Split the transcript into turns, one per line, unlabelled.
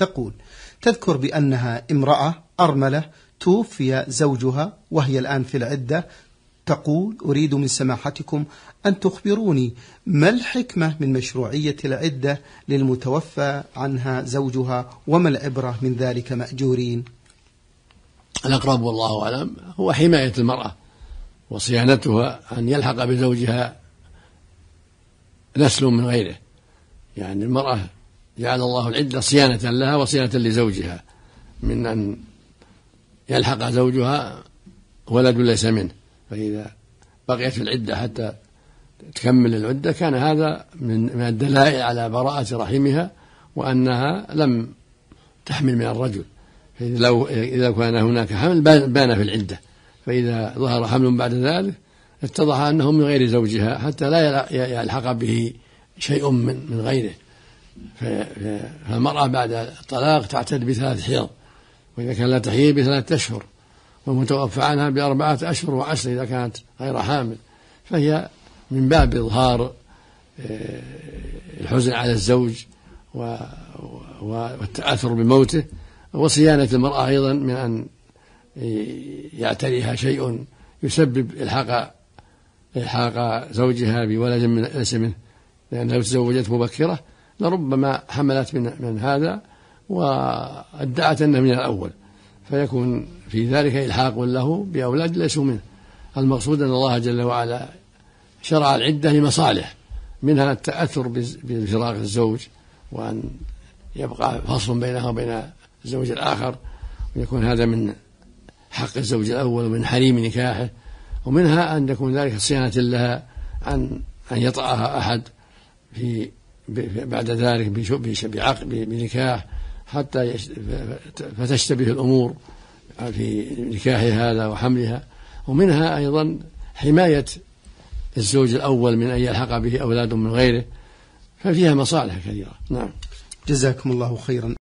تقول: تذكر بأنها امرأة أرملة توفي زوجها وهي الآن في العدة. تقول: أريد من سماحتكم أن تخبروني ما الحكمة من مشروعية العدة للمتوفى عنها زوجها، وما العبرة من ذلك مأجورين؟
الأقرب والله أعلم هو حماية المرأة وصيانتها، أن يلحق بزوجها نسل من غيره. يعني المرأة جعل الله العدة صيانة لها وصيانة لزوجها، من أن يلحق زوجها ولد ليس منه، فإذا بقيت في العدة حتى تكمل العدة كان هذا من الدلائل على براءة رحمها وأنها لم تحمل من الرجل. إذا كان هناك حمل بان في العدة، فإذا ظهر حمل بعد ذلك اتضح أنه من غير زوجها حتى لا يلحق به شيء من غيره. فالمرأة بعد الطلاق تعتد ب3 حيض، وإذا كان لا تحيض ب3 أشهر، والمتوفى عنها ب4 أشهر و10 إذا كانت غير حامل. فهي من باب إظهار الحزن على الزوج والتأثر بموته، وصيانة المرأة أيضا من أن يعتريها شيء يسبب إلحاق زوجها بولد ليس منه، لأنها لو تزوجت مبكرة لربما حملت من هذا وادعت أنه من الأول، فيكون في ذلك إلحاق له بأولاد ليسوا منه. المقصود أن الله جل وعلا شرع العدة لمصالح، منها التأثر بفراق الزوج، وأن يبقى فصل بينه وبين الزوج الآخر، ويكون هذا من حق الزوج الأول ومن حريم نكاحه، ومنها أن يكون ذلك صيانة لها أن يطأها أحد بعد ذلك بنكاح حتى فتشتبه الأمور في نكاحها هذا وحملها. ومنها أيضا حماية الزوج الأول من أن يلحق به أولاد من غيره، ففيها مصالح كثيرة. نعم.
جزاكم الله خيرا.